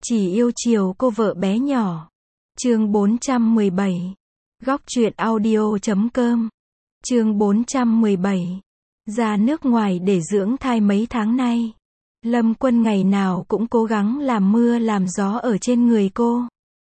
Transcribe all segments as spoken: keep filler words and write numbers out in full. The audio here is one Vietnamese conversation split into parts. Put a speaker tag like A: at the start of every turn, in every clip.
A: Chỉ yêu chiều cô vợ bé nhỏ. Chương bốn trăm mười bảy. Góc truyện audio chấm com. Chương bốn trăm mười bảy. Ra nước ngoài để dưỡng thai mấy tháng nay. Lâm Quân ngày nào cũng cố gắng làm mưa làm gió ở trên người cô.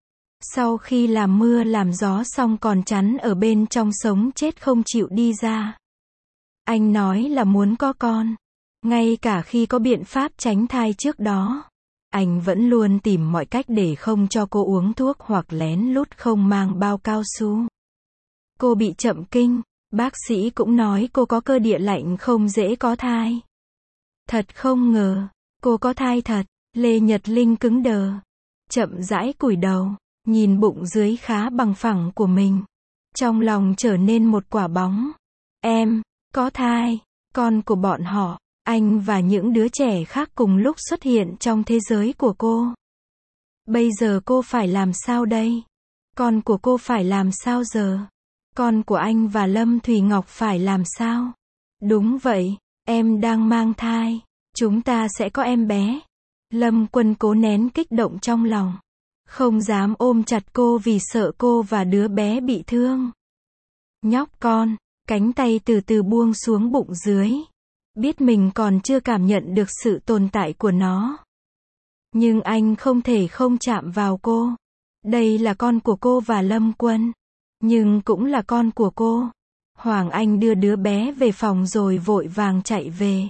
A: Sau khi làm mưa làm gió xong còn chắn ở bên trong sống chết không chịu đi ra. Anh nói là muốn có con. Ngay cả khi có biện pháp tránh thai trước đó, anh vẫn luôn tìm mọi cách để không cho cô uống thuốc hoặc lén lút không mang bao cao su. Cô bị chậm kinh, bác sĩ cũng nói cô có cơ địa lạnh không dễ có thai. Thật không ngờ, cô có thai thật. Lê Nhật Linh cứng đờ, chậm rãi cúi đầu, nhìn bụng dưới khá bằng phẳng của mình. Trong lòng trở nên một quả bóng. Em, có thai, con của bọn họ, anh và những đứa trẻ khác cùng lúc xuất hiện trong thế giới của cô. Bây giờ cô phải làm sao đây? Con của cô phải làm sao giờ? Con của anh và Lâm Thùy Ngọc phải làm sao? Đúng vậy, em đang mang thai. Chúng ta sẽ có em bé. Lâm Quân cố nén kích động trong lòng. Không dám ôm chặt cô vì sợ cô và đứa bé bị thương. Nhóc con, cánh tay từ từ buông xuống bụng dưới. Biết mình còn chưa cảm nhận được sự tồn tại của nó. Nhưng anh không thể không chạm vào cô. Đây là con của cô và Lâm Quân. Nhưng cũng là con của cô. Hoàng Anh đưa đứa bé về phòng rồi vội vàng chạy về.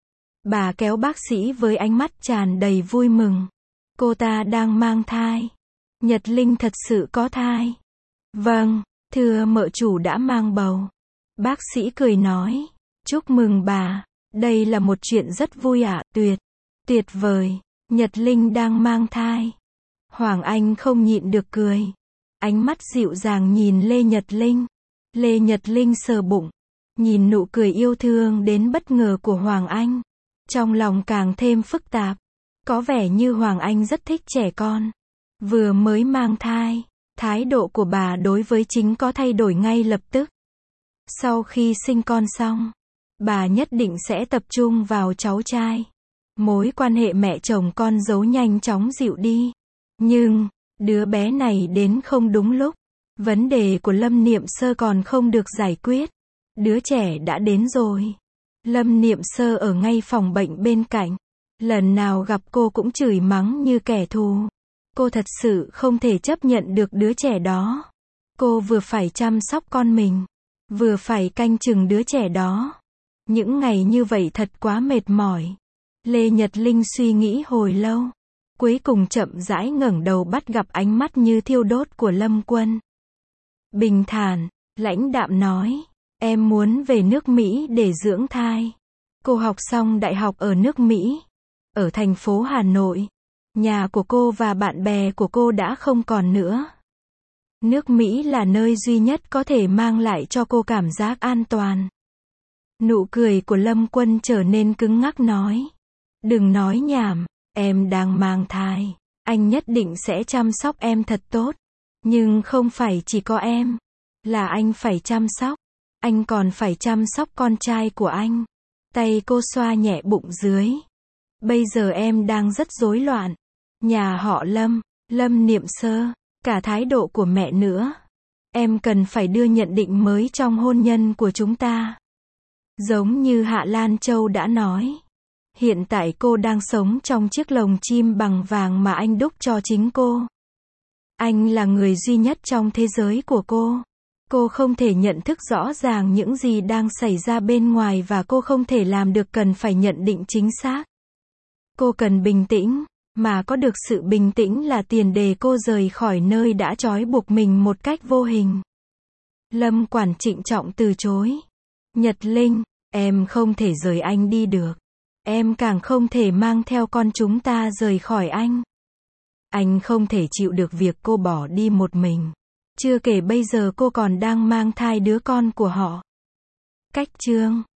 A: Bà kéo bác sĩ với ánh mắt tràn đầy vui mừng. Cô ta đang mang thai. Nhật Linh thật sự có thai. Vâng, thưa mợ chủ đã mang bầu. Bác sĩ cười nói. Chúc mừng bà. Đây là một chuyện rất vui ạ, à, tuyệt, tuyệt vời. Nhật Linh đang mang thai. Hoàng Anh không nhịn được cười. Ánh mắt dịu dàng nhìn Lê Nhật Linh. Lê Nhật Linh sờ bụng. Nhìn nụ cười yêu thương đến bất ngờ của Hoàng Anh. Trong lòng càng thêm phức tạp. Có vẻ như Hoàng Anh rất thích trẻ con. Vừa mới mang thai, thái độ của bà đối với chính có thay đổi ngay lập tức. Sau khi sinh con xong, bà nhất định sẽ tập trung vào cháu trai. Mối quan hệ mẹ chồng con dâu nhanh chóng dịu đi. Nhưng, đứa bé này đến không đúng lúc. Vấn đề của Lâm Niệm Sơ còn không được giải quyết. Đứa trẻ đã đến rồi. Lâm Niệm Sơ ở ngay phòng bệnh bên cạnh. Lần nào gặp cô cũng chửi mắng như kẻ thù. Cô thật sự không thể chấp nhận được đứa trẻ đó. Cô vừa phải chăm sóc con mình, vừa phải canh chừng đứa trẻ đó. Những ngày như vậy thật quá mệt mỏi. Lê Nhật Linh suy nghĩ hồi lâu. Cuối cùng chậm rãi ngẩng đầu bắt gặp ánh mắt như thiêu đốt của Lâm Quân. Bình thản, lãnh đạm nói. Em muốn về nước Mỹ để dưỡng thai. Cô học xong đại học ở nước Mỹ. Ở thành phố Hà Nội. Nhà của cô và bạn bè của cô đã không còn nữa. Nước Mỹ là nơi duy nhất có thể mang lại cho cô cảm giác an toàn. Nụ cười của Lâm Quân trở nên cứng ngắc nói. Đừng nói nhảm, em đang mang thai. Anh nhất định sẽ chăm sóc em thật tốt. Nhưng không phải chỉ có em. Là anh phải chăm sóc. Anh còn phải chăm sóc con trai của anh. Tay cô xoa nhẹ bụng dưới. Bây giờ em đang rất rối loạn. Nhà họ Lâm, Lâm Niệm Sơ, cả thái độ của mẹ nữa. Em cần phải đưa nhận định mới trong hôn nhân của chúng ta. Giống như Hạ Lan Châu đã nói. Hiện tại cô đang sống trong chiếc lồng chim bằng vàng mà anh đúc cho chính cô. Anh là người duy nhất trong thế giới của cô. Cô không thể nhận thức rõ ràng những gì đang xảy ra bên ngoài và cô không thể làm được cần phải nhận định chính xác. Cô cần bình tĩnh, mà có được sự bình tĩnh là tiền đề cô rời khỏi nơi đã trói buộc mình một cách vô hình. Lâm Quản trịnh trọng từ chối. Nhật Linh, em không thể rời anh đi được. Em càng không thể mang theo con chúng ta rời khỏi anh. Anh không thể chịu được việc cô bỏ đi một mình. Chưa kể bây giờ cô còn đang mang thai đứa con của họ. Cách chương